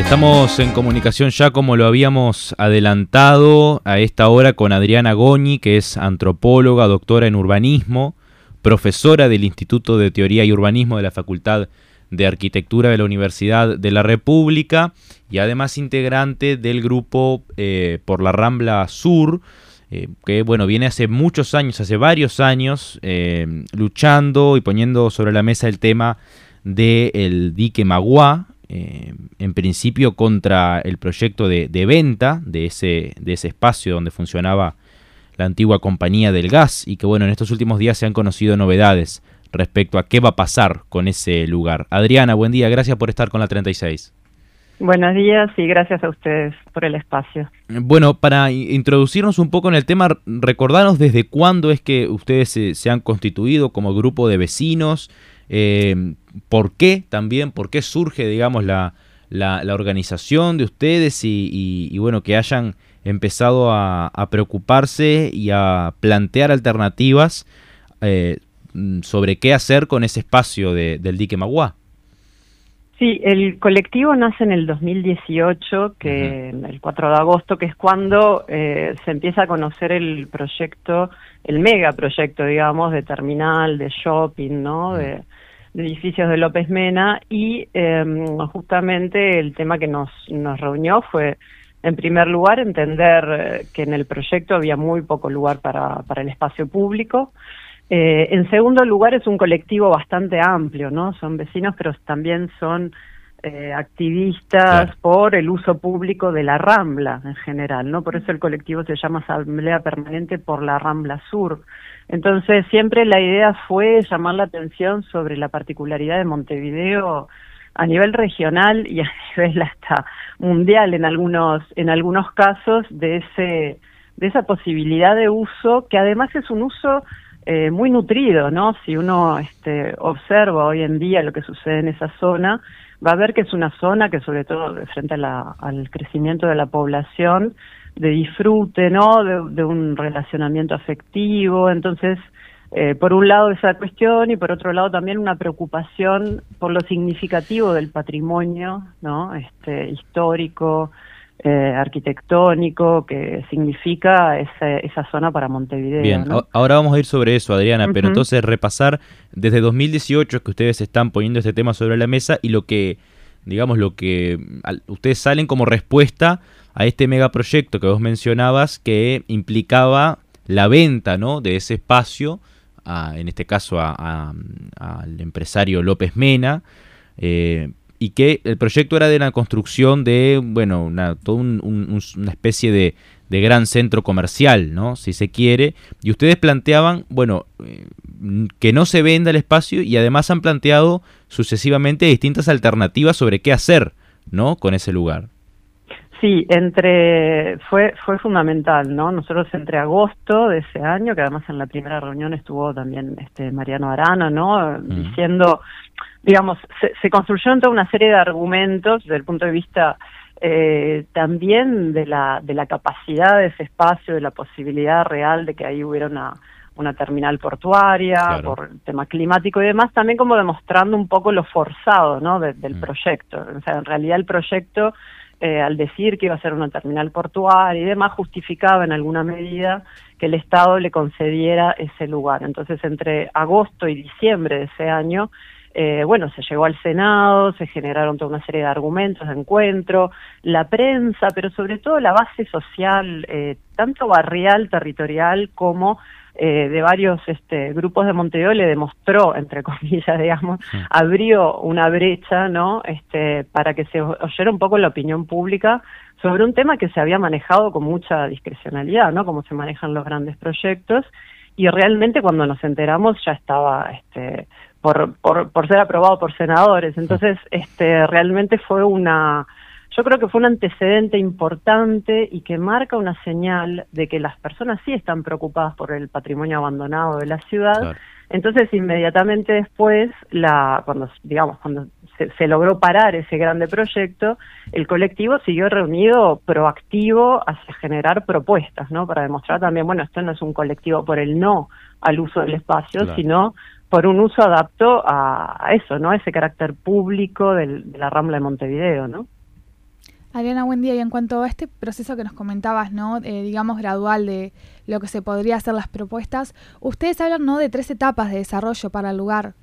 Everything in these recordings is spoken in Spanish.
Estamos en comunicación ya, como lo habíamos adelantado, a esta hora con Adriana Goñi, que es antropóloga, doctora en urbanismo, profesora del Instituto de Teoría y Urbanismo de la Facultad de Arquitectura de la Universidad de la República y además integrante del grupo por la Rambla Sur, que bueno, viene hace muchos años, hace varios años, luchando y poniendo sobre la mesa el tema del dique Magua, en principio contra el proyecto de venta de ese espacio donde funcionaba la antigua compañía del gas, y que bueno, en estos últimos días se han conocido novedades respecto a qué va a pasar con ese lugar. Adriana, buen día, gracias por estar con la 36. Buenos días y gracias a ustedes por el espacio. Bueno, para introducirnos un poco en el tema, recordanos desde cuándo es que ustedes se han constituido como grupo de vecinos, por qué surge, digamos, la organización de ustedes y bueno, que hayan empezado a preocuparse y a plantear alternativas sobre qué hacer con ese espacio del dique Magua. Sí, el colectivo nace en el 2018, que el 4 de agosto, que es cuando se empieza a conocer el proyecto, el megaproyecto, digamos, de terminal, de shopping, ¿no? De edificios de López Mena, y justamente el tema que nos reunió fue, en primer lugar, entender que en el proyecto había muy poco lugar para el espacio público. En segundo lugar, es un colectivo bastante amplio, ¿no? Son vecinos, pero también son activistas, claro, por el uso público de la Rambla en general, ¿no? Por eso el colectivo se llama Asamblea Permanente por la Rambla Sur. Entonces, siempre la idea fue llamar la atención sobre la particularidad de Montevideo a nivel regional y a nivel hasta mundial en algunos casos de esa posibilidad de uso, que además es un uso muy nutrido, ¿no? Si uno observa hoy en día lo que sucede en esa zona, va a ver que es una zona que, sobre todo frente al crecimiento de la población, de disfrute, ¿no? De un relacionamiento afectivo. Entonces, por un lado esa cuestión, y por otro lado también una preocupación por lo significativo del patrimonio, ¿no? Histórico, arquitectónico, que significa esa zona para Montevideo. Bien, ¿no? Ahora vamos a ir sobre eso, Adriana, pero entonces repasar desde 2018 que ustedes están poniendo este tema sobre la mesa y lo que ustedes salen como respuesta a este megaproyecto que vos mencionabas, que implicaba la venta, ¿no?, de ese espacio, en este caso al empresario López Mena, y que el proyecto era de la construcción de, bueno, toda una especie de gran centro comercial, ¿no?, si se quiere, y ustedes planteaban, bueno, que no se venda el espacio, y además han planteado sucesivamente distintas alternativas sobre qué hacer, ¿no?, con ese lugar. Sí, fue fundamental, ¿no? Nosotros entre agosto de ese año, que además en la primera reunión estuvo también Mariano Arana, ¿no?, diciendo, digamos, se construyeron toda una serie de argumentos desde el punto de vista también de la capacidad de ese espacio, de la posibilidad real de que ahí hubiera una terminal portuaria, claro, por el tema climático y demás, también como demostrando un poco lo forzado, ¿no?, del proyecto. O sea, en realidad el proyecto, al decir que iba a ser una terminal portuaria y demás, justificaba en alguna medida que el Estado le concediera ese lugar. Entonces, entre agosto y diciembre de ese año, bueno, se llegó al Senado, se generaron toda una serie de argumentos de encuentro, la prensa, pero sobre todo la base social, tanto barrial, territorial, como de varios grupos de Montevideo, le demostró, entre comillas, digamos, abrió una brecha, ¿no?, para que se oyera un poco la opinión pública sobre un tema que se había manejado con mucha discrecionalidad, ¿no?, como se manejan los grandes proyectos, y realmente cuando nos enteramos ya estaba por ser aprobado por senadores. Entonces, realmente yo creo que fue un antecedente importante y que marca una señal de que las personas sí están preocupadas por el patrimonio abandonado de la ciudad. Claro. Entonces, inmediatamente después, cuando se logró parar ese grande proyecto, el colectivo siguió reunido, proactivo, hacia generar propuestas, ¿no?, para demostrar también, bueno, esto no es un colectivo por el no al uso del espacio, claro, sino por un uso adapto a eso, ¿no?, ese carácter público de la Rambla de Montevideo, ¿no? Adriana, buen día. Y en cuanto a este proceso que nos comentabas, ¿no? Digamos gradual de lo que se podría hacer las propuestas, ustedes hablan, ¿no?, de 3 etapas de desarrollo para el lugar.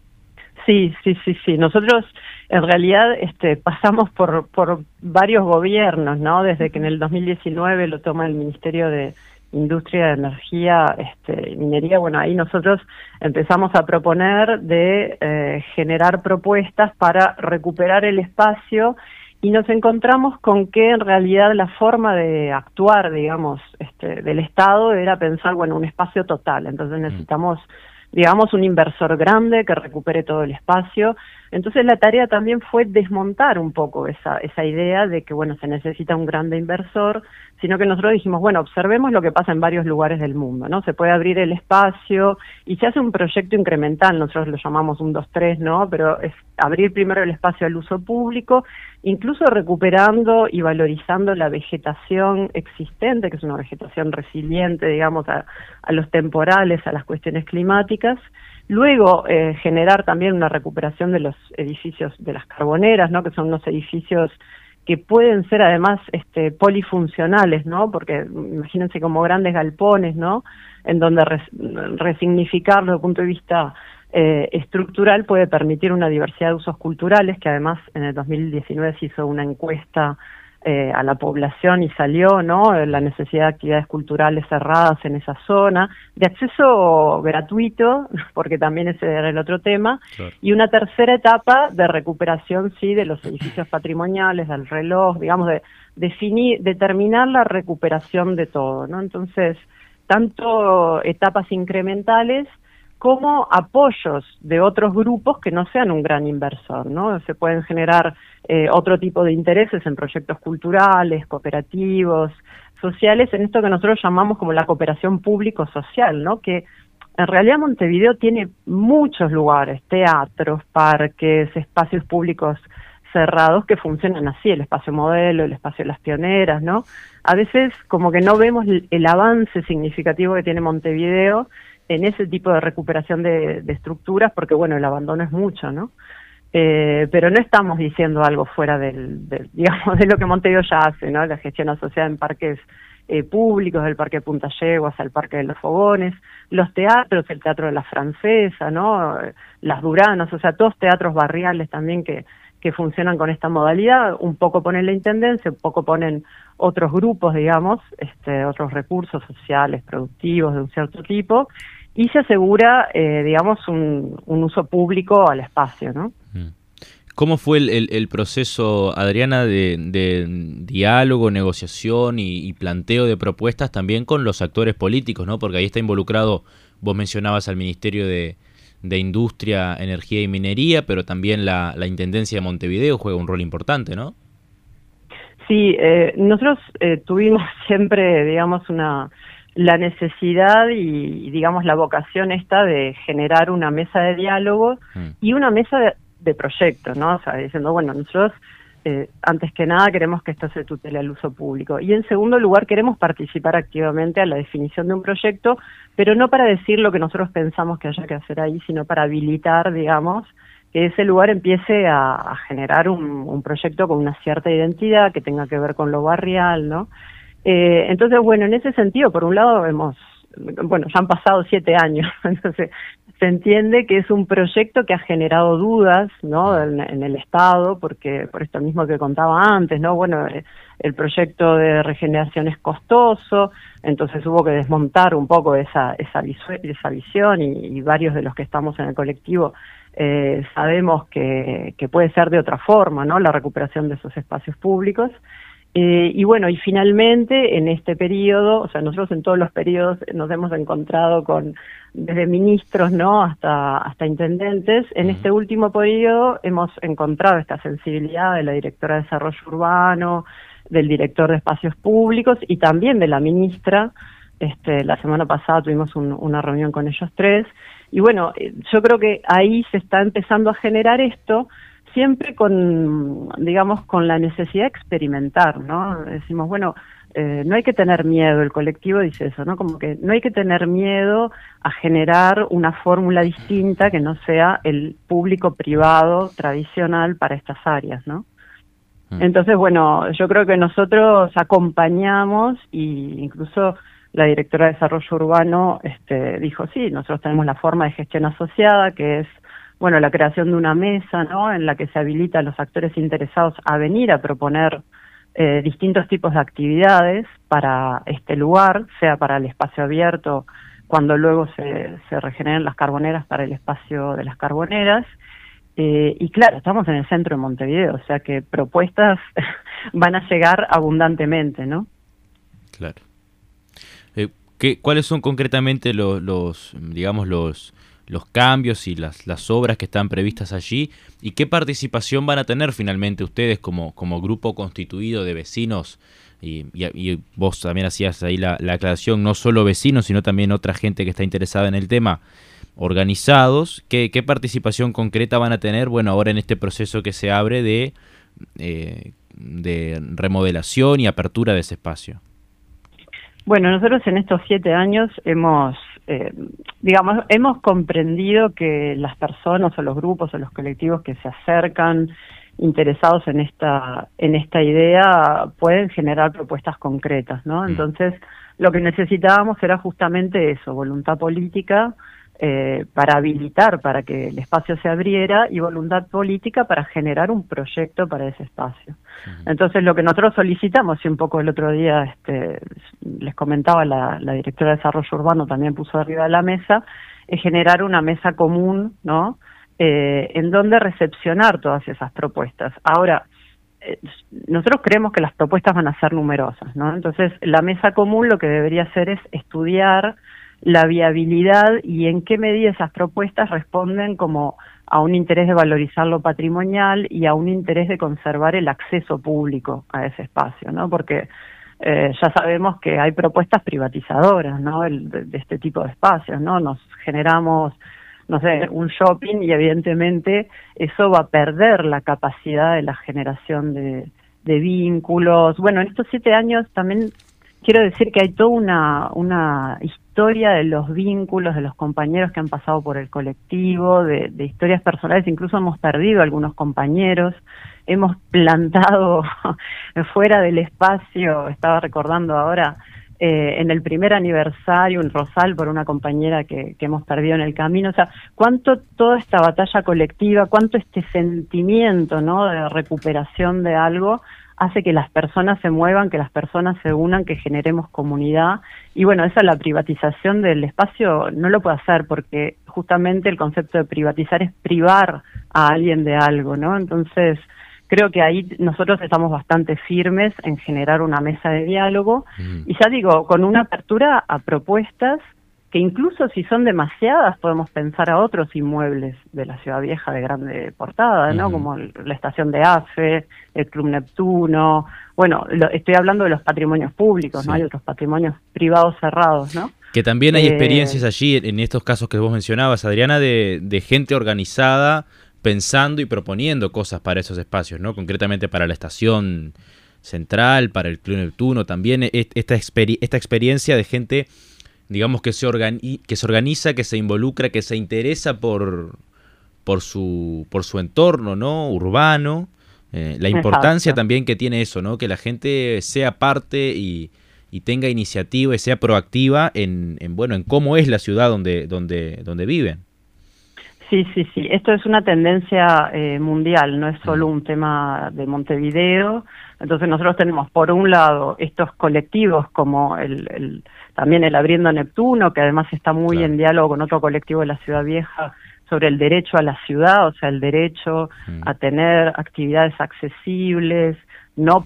Sí. Nosotros en realidad pasamos por varios gobiernos, ¿no? Desde que en el 2019 lo toma el Ministerio de Industria, Energía, Minería. Bueno, ahí nosotros empezamos a proponer de generar propuestas para recuperar el espacio. Y nos encontramos con que en realidad la forma de actuar, digamos, del Estado era pensar, bueno, un espacio total. Entonces necesitamos, digamos, un inversor grande que recupere todo el espacio. Entonces la tarea también fue desmontar un poco esa idea de que, bueno, se necesita un grande inversor, sino que nosotros dijimos, bueno, observemos lo que pasa en varios lugares del mundo, ¿no? Se puede abrir el espacio y se hace un proyecto incremental, nosotros lo llamamos 1, 2, 3, ¿no? Pero es abrir primero el espacio al uso público, incluso recuperando y valorizando la vegetación existente, que es una vegetación resiliente, digamos, a los temporales, a las cuestiones climáticas. Luego, generar también una recuperación de los edificios de las carboneras, ¿no? Que son unos edificios que pueden ser además polifuncionales, ¿no? Porque imagínense como grandes galpones, ¿no? En donde resignificarlo desde el punto de vista estructural puede permitir una diversidad de usos culturales, que además en el 2019 se hizo una encuesta a la población y salió, ¿no?, la necesidad de actividades culturales cerradas en esa zona, de acceso gratuito, porque también ese era el otro tema, claro. Y una tercera etapa de recuperación, sí, de los edificios patrimoniales, del reloj, digamos, de determinar la recuperación de todo, ¿no? Entonces, tanto etapas incrementales como apoyos de otros grupos que no sean un gran inversor, ¿no? Se pueden generar otro tipo de intereses en proyectos culturales, cooperativos, sociales, en esto que nosotros llamamos como la cooperación público-social, ¿no? Que en realidad Montevideo tiene muchos lugares, teatros, parques, espacios públicos cerrados que funcionan así, el espacio modelo, el espacio de las pioneras, ¿no? A veces como que no vemos el avance significativo que tiene Montevideo en ese tipo de recuperación de estructuras, porque bueno, el abandono es mucho, ¿no? Pero no estamos diciendo algo fuera digamos, de lo que Montevideo ya hace, ¿no? La gestión asociada en parques públicos, el Parque Punta Yeguas, el Parque de los Fogones, los teatros, el Teatro de la Francesa, ¿no? Las Duranas, o sea, todos teatros barriales también que funcionan con esta modalidad. Un poco ponen la intendencia, un poco ponen otros grupos, digamos, otros recursos sociales, productivos de un cierto tipo, y se asegura, digamos, un uso público al espacio, ¿no? ¿Cómo fue el proceso, Adriana, de diálogo, negociación y planteo de propuestas también con los actores políticos, ¿no? Porque ahí está involucrado, vos mencionabas al Ministerio de Industria, Energía y Minería, pero también la Intendencia de Montevideo juega un rol importante, ¿no? Sí, nosotros tuvimos siempre, digamos, la necesidad y, digamos, la vocación esta de generar una mesa de diálogo y una mesa de proyectos, ¿no? O sea, diciendo, bueno, nosotros antes que nada queremos que esto se tutele al uso público, y en segundo lugar queremos participar activamente a la definición de un proyecto, pero no para decir lo que nosotros pensamos que haya que hacer ahí, sino para habilitar, digamos, que ese lugar empiece a generar un proyecto con una cierta identidad que tenga que ver con lo barrial, ¿no? Entonces, bueno, en ese sentido, por un lado ya han pasado 7 años, entonces se entiende que es un proyecto que ha generado dudas, ¿no?, en el Estado, porque por esto mismo que contaba antes, ¿no? Bueno, el proyecto de regeneración es costoso, entonces hubo que desmontar un poco esa visión, y varios de los que estamos en el colectivo sabemos que puede ser de otra forma, ¿no?, la recuperación de esos espacios públicos. Y bueno, y finalmente en este periodo, o sea, nosotros en todos los periodos nos hemos encontrado desde ministros, ¿no?, hasta intendentes. En este último periodo hemos encontrado esta sensibilidad de la directora de Desarrollo Urbano, del director de Espacios Públicos y también de la ministra. La semana pasada tuvimos una reunión con ellos 3. Y bueno, yo creo que ahí se está empezando a generar esto, siempre con la necesidad de experimentar, ¿no? Decimos, bueno, no hay que tener miedo, el colectivo dice eso, ¿no? Como que no hay que tener miedo a generar una fórmula distinta que no sea el público-privado tradicional para estas áreas, ¿no? Entonces, bueno, yo creo que nosotros acompañamos, y incluso la directora de Desarrollo Urbano dijo, sí, nosotros tenemos la forma de gestión asociada, que es, bueno, la creación de una mesa, ¿no?, en la que se habilita a los actores interesados a venir a proponer distintos tipos de actividades para este lugar, sea para el espacio abierto, cuando luego se regeneren las carboneras, para el espacio de las carboneras. Y claro, estamos en el centro de Montevideo, o sea que propuestas van a llegar abundantemente, ¿no? Claro. ¿Cuáles son concretamente los cambios y las obras que están previstas allí? ¿Y qué participación van a tener finalmente ustedes como grupo constituido de vecinos? Y vos también hacías ahí la aclaración, no solo vecinos, sino también otra gente que está interesada en el tema, organizados. ¿Qué participación concreta van a tener, bueno, ahora en este proceso que se abre de remodelación y apertura de ese espacio? Bueno, nosotros en estos 7 años hemos comprendido que las personas o los grupos o los colectivos que se acercan interesados en esta idea pueden generar propuestas concretas, ¿no? Entonces, lo que necesitábamos era justamente eso, voluntad política para habilitar, para que el espacio se abriera, y voluntad política para generar un proyecto para ese espacio. Entonces, lo que nosotros solicitamos, y un poco el otro día les comentaba, la directora de Desarrollo Urbano también puso arriba de la mesa, es generar una mesa común, ¿no?, en donde recepcionar todas esas propuestas. Ahora, nosotros creemos que las propuestas van a ser numerosas, ¿no? Entonces, la mesa común lo que debería hacer es estudiar la viabilidad y en qué medida esas propuestas responden como a un interés de valorizar lo patrimonial y a un interés de conservar el acceso público a ese espacio, ¿no? Porque ya sabemos que hay propuestas privatizadoras, ¿no?, de este tipo de espacios, ¿no? Nos generamos, no sé, un shopping, y evidentemente eso va a perder la capacidad de la generación de vínculos. Bueno, en estos 7 años también quiero decir que hay toda una historia de los vínculos de los compañeros que han pasado por el colectivo, de historias personales. Incluso hemos perdido algunos compañeros, hemos plantado fuera del espacio, estaba recordando ahora, en el primer aniversario, un rosal por una compañera que hemos perdido en el camino. O sea, cuánto toda esta batalla colectiva, cuánto este sentimiento, ¿no?, de recuperación de algo hace que las personas se muevan, que las personas se unan, que generemos comunidad. Y bueno, esa, la privatización del espacio no lo puede hacer, porque justamente el concepto de privatizar es privar a alguien de algo, ¿no? Entonces, creo que ahí nosotros estamos bastante firmes en generar una mesa de diálogo, y ya digo, con una apertura a propuestas que incluso si son demasiadas podemos pensar a otros inmuebles de la Ciudad Vieja de grande portada, ¿no? Como la estación de AFE, el Club Neptuno. Bueno, estoy hablando de los patrimonios públicos, ¿no? Hay otros patrimonios privados cerrados, ¿no? Que también hay experiencias allí, en estos casos que vos mencionabas, Adriana, de gente organizada pensando y proponiendo cosas para esos espacios, ¿no? Concretamente para la estación central, para el Club Neptuno, también esta experiencia de gente, digamos, que se organiza, que se involucra, que se interesa por su entorno, ¿no?, urbano, la importancia también que tiene eso, ¿no?, que la gente sea parte y tenga iniciativa y sea proactiva en cómo es la ciudad donde viven. Sí. Esto es una tendencia mundial, no es solo un tema de Montevideo. Entonces nosotros tenemos, por un lado, estos colectivos como también el Abriendo Neptuno, que además está muy en diálogo con otro colectivo de la Ciudad Vieja sobre el derecho a la ciudad, o sea, el derecho a tener actividades accesibles, no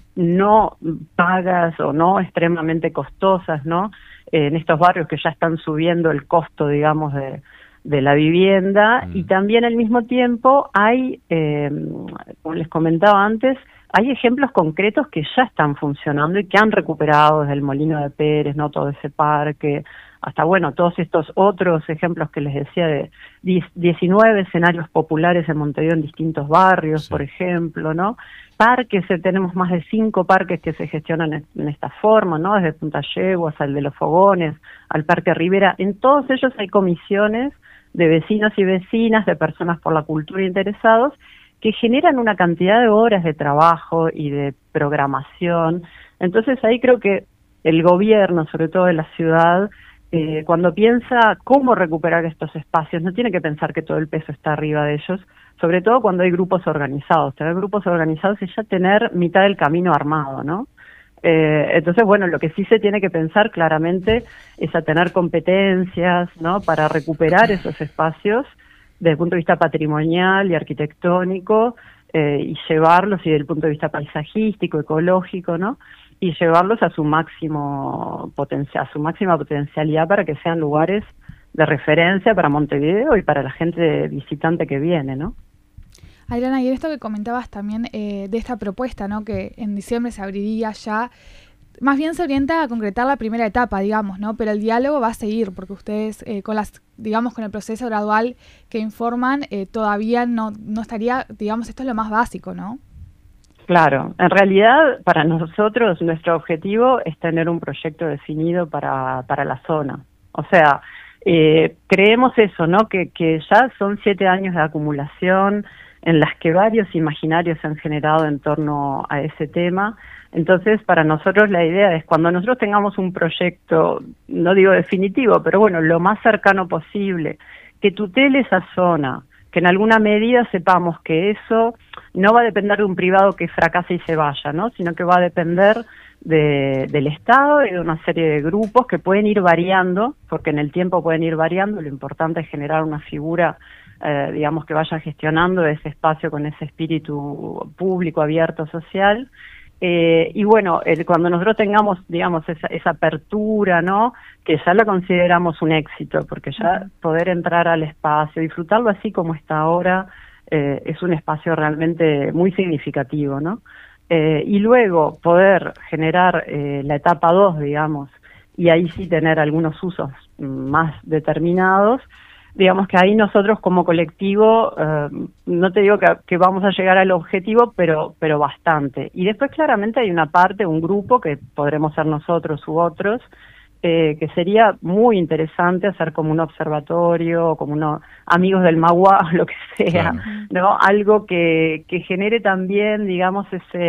pagas o no extremadamente costosas, ¿no? En estos barrios que ya están subiendo el costo, digamos, de la vivienda. Y también al mismo tiempo hay, como les comentaba antes, hay ejemplos concretos que ya están funcionando y que han recuperado, desde el Molino de Pérez, ¿no?, todo ese parque, hasta, bueno, todos estos otros ejemplos que les decía de 19 escenarios populares en Montevideo en distintos barrios, por ejemplo, ¿no? Parques, tenemos más de 5 parques que se gestionan en esta forma, ¿no? Desde Punta Yeguas al de los Fogones, al Parque Rivera. En todos ellos hay comisiones de vecinos y vecinas, de personas por la cultura interesados, que generan una cantidad de horas de trabajo y de programación. Entonces ahí creo que el gobierno, sobre todo de la ciudad, cuando piensa cómo recuperar estos espacios, no tiene que pensar que todo el peso está arriba de ellos, sobre todo cuando hay grupos organizados. Tener grupos organizados es ya tener mitad del camino armado, ¿no? Entonces, bueno, lo que sí se tiene que pensar claramente es a tener competencias, ¿no?, para recuperar esos espacios desde el punto de vista patrimonial y arquitectónico, y llevarlos, y desde el punto de vista paisajístico, ecológico, ¿no?, y llevarlos a su máximo potencial, a su máxima potencialidad, para que sean lugares de referencia para Montevideo y para la gente visitante que viene, ¿no? Adriana, y en esto que comentabas también de esta propuesta, ¿no?, que en diciembre se abriría ya, más bien se orienta a concretar la primera etapa, digamos, ¿no? Pero el diálogo va a seguir, porque ustedes con el proceso gradual que informan, todavía no estaría, digamos, esto es lo más básico, ¿no? Claro, en realidad para nosotros nuestro objetivo es tener un proyecto definido para la zona. O sea, creemos eso, ¿no?, que ya son 7 años de acumulación en las que varios imaginarios se han generado en torno a ese tema. Entonces, para nosotros la idea es, cuando nosotros tengamos un proyecto, no digo definitivo, pero bueno, lo más cercano posible, que tutele esa zona, que en alguna medida sepamos que eso no va a depender de un privado que fracase y se vaya, ¿no?, sino que va a depender del Estado y de una serie de grupos que pueden ir variando, porque en el tiempo pueden ir variando. Lo importante es generar una figura, digamos, que vaya gestionando ese espacio con ese espíritu público, abierto, social. Y bueno, cuando nosotros tengamos, digamos, esa apertura, ¿no?, que ya la consideramos un éxito, porque ya poder entrar al espacio, disfrutarlo así como está ahora, es un espacio realmente muy significativo, ¿no? Y luego poder generar la etapa 2, digamos, y ahí sí tener algunos usos más determinados. Digamos que ahí nosotros como colectivo, no te digo que vamos a llegar al objetivo, pero bastante. Y después claramente hay una parte, un grupo, que podremos ser nosotros u otros, que sería muy interesante hacer como un observatorio, como unos amigos del Magua, lo que sea, claro, ¿no? Algo que genere también, digamos,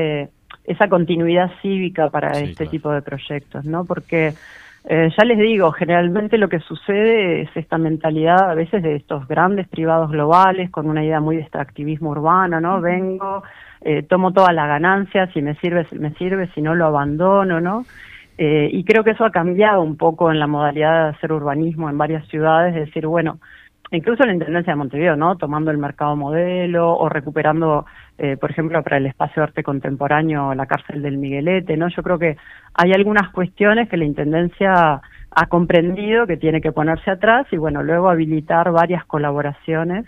esa continuidad cívica para este tipo de proyectos, ¿no? Porque ya les digo, generalmente lo que sucede es esta mentalidad a veces de estos grandes privados globales con una idea muy de extractivismo urbano, ¿no? Vengo, tomo toda la ganancia, si me sirve, si no lo abandono, ¿no? Y creo que eso ha cambiado un poco en la modalidad de hacer urbanismo en varias ciudades, es decir, bueno, incluso la Intendencia de Montevideo, ¿no?, tomando el mercado modelo o recuperando, por ejemplo, para el espacio de arte contemporáneo, la cárcel del Miguelete, ¿no? Yo creo que hay algunas cuestiones que la Intendencia ha comprendido que tiene que ponerse atrás y, bueno, luego habilitar varias colaboraciones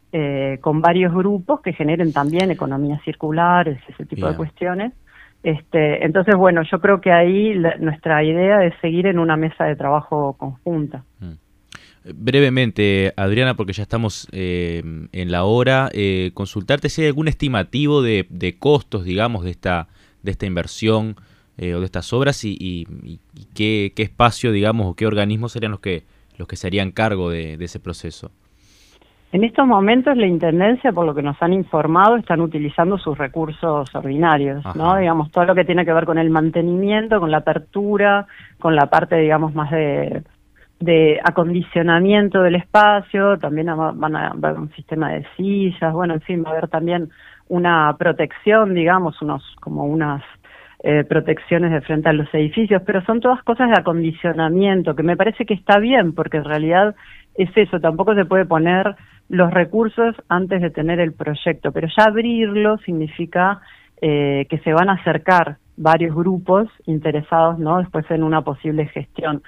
con varios grupos que generen también economías circulares, ese tipo de cuestiones. Entonces, bueno, yo creo que ahí nuestra idea es seguir en una mesa de trabajo conjunta. Brevemente, Adriana, porque ya estamos en la hora, consultarte si hay algún estimativo de costos, digamos, de esta inversión o de estas obras y qué espacio, digamos, o qué organismos serían los que se harían cargo de ese proceso. En estos momentos la Intendencia, por lo que nos han informado, están utilizando sus recursos ordinarios, ¿no? Digamos, todo lo que tiene que ver con el mantenimiento, con la apertura, con la parte, digamos, más de acondicionamiento del espacio. También van a haber un sistema de sillas, bueno, en fin, va a haber también una protección, digamos, unas protecciones de frente a los edificios, pero son todas cosas de acondicionamiento, que me parece que está bien, porque en realidad es eso, tampoco se puede poner los recursos antes de tener el proyecto, pero ya abrirlo significa que se van a acercar varios grupos interesados, ¿no?, después en una posible gestión.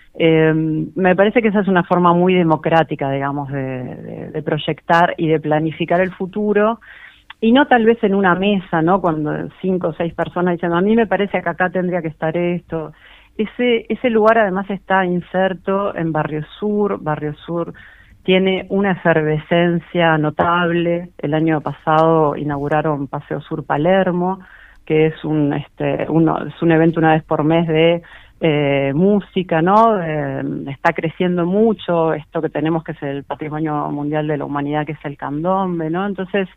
Me parece que esa es una forma muy democrática, digamos, de proyectar y de planificar el futuro, y no tal vez en una mesa, ¿no?, cuando 5 o 6 personas dicen, a mí me parece que acá tendría que estar esto. Ese lugar además está inserto en Barrio Sur. Barrio Sur tiene una efervescencia notable. El año pasado inauguraron Paseo Sur Palermo, que es un evento una vez por mes de música, ¿no? Está creciendo mucho esto que tenemos, que es el Patrimonio Mundial de la Humanidad, que es el candombe, ¿no? Entonces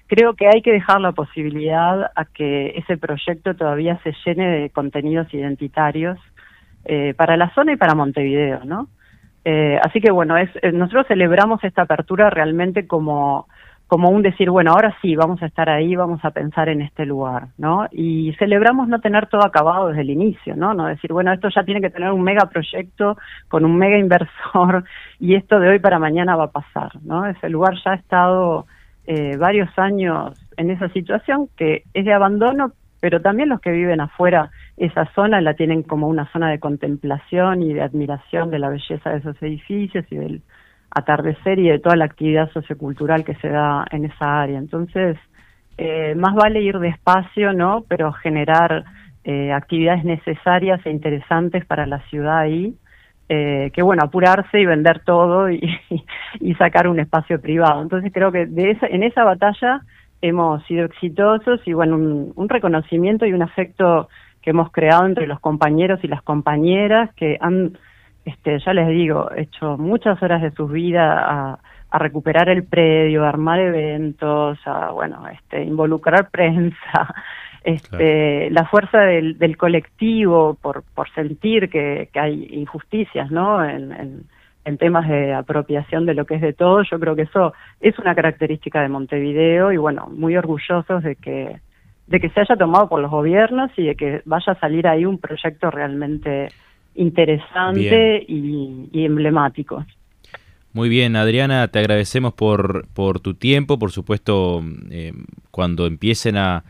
creo que hay que dejar la posibilidad a que ese proyecto todavía se llene de contenidos identitarios para la zona y para Montevideo, ¿no? Así que bueno, nosotros celebramos esta apertura realmente como un decir, bueno, ahora sí, vamos a estar ahí, vamos a pensar en este lugar, ¿no? Y celebramos no tener todo acabado desde el inicio, ¿no? No decir, bueno, esto ya tiene que tener un mega proyecto con un mega inversor y esto de hoy para mañana va a pasar, ¿no? Ese lugar ya ha estado varios años en esa situación que es de abandono, pero también los que viven afuera, esa zona la tienen como una zona de contemplación y de admiración de la belleza de esos edificios y del atardecer y de toda la actividad sociocultural que se da en esa área. Entonces, más vale ir despacio, ¿no? Pero generar actividades necesarias e interesantes para la ciudad ahí, que bueno, apurarse y vender todo y sacar un espacio privado. Entonces creo que en esa batalla hemos sido exitosos y bueno, un reconocimiento y un afecto que hemos creado entre los compañeros y las compañeras que han, ya les digo, hecho muchas horas de sus vidas a recuperar el predio, a armar eventos, a bueno, involucrar prensa, claro. La fuerza del colectivo por sentir que hay injusticias, ¿no? En temas de apropiación de lo que es de todo, yo creo que eso es una característica de Montevideo y bueno, muy orgullosos de que se haya tomado por los gobiernos y de que vaya a salir ahí un proyecto realmente interesante y emblemático. Muy bien, Adriana, te agradecemos por tu tiempo, por supuesto, cuando empiecen a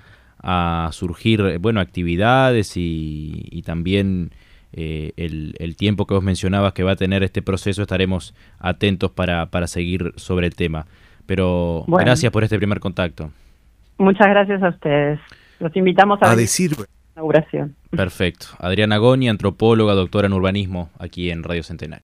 surgir, bueno, actividades y también el tiempo que vos mencionabas que va a tener este proceso, estaremos atentos para seguir sobre el tema. Pero bueno, gracias por este primer contacto. Muchas gracias a ustedes. Los invitamos a decir la inauguración. Perfecto. Adriana Goñi, antropóloga, doctora en urbanismo, aquí en Radio Centenario.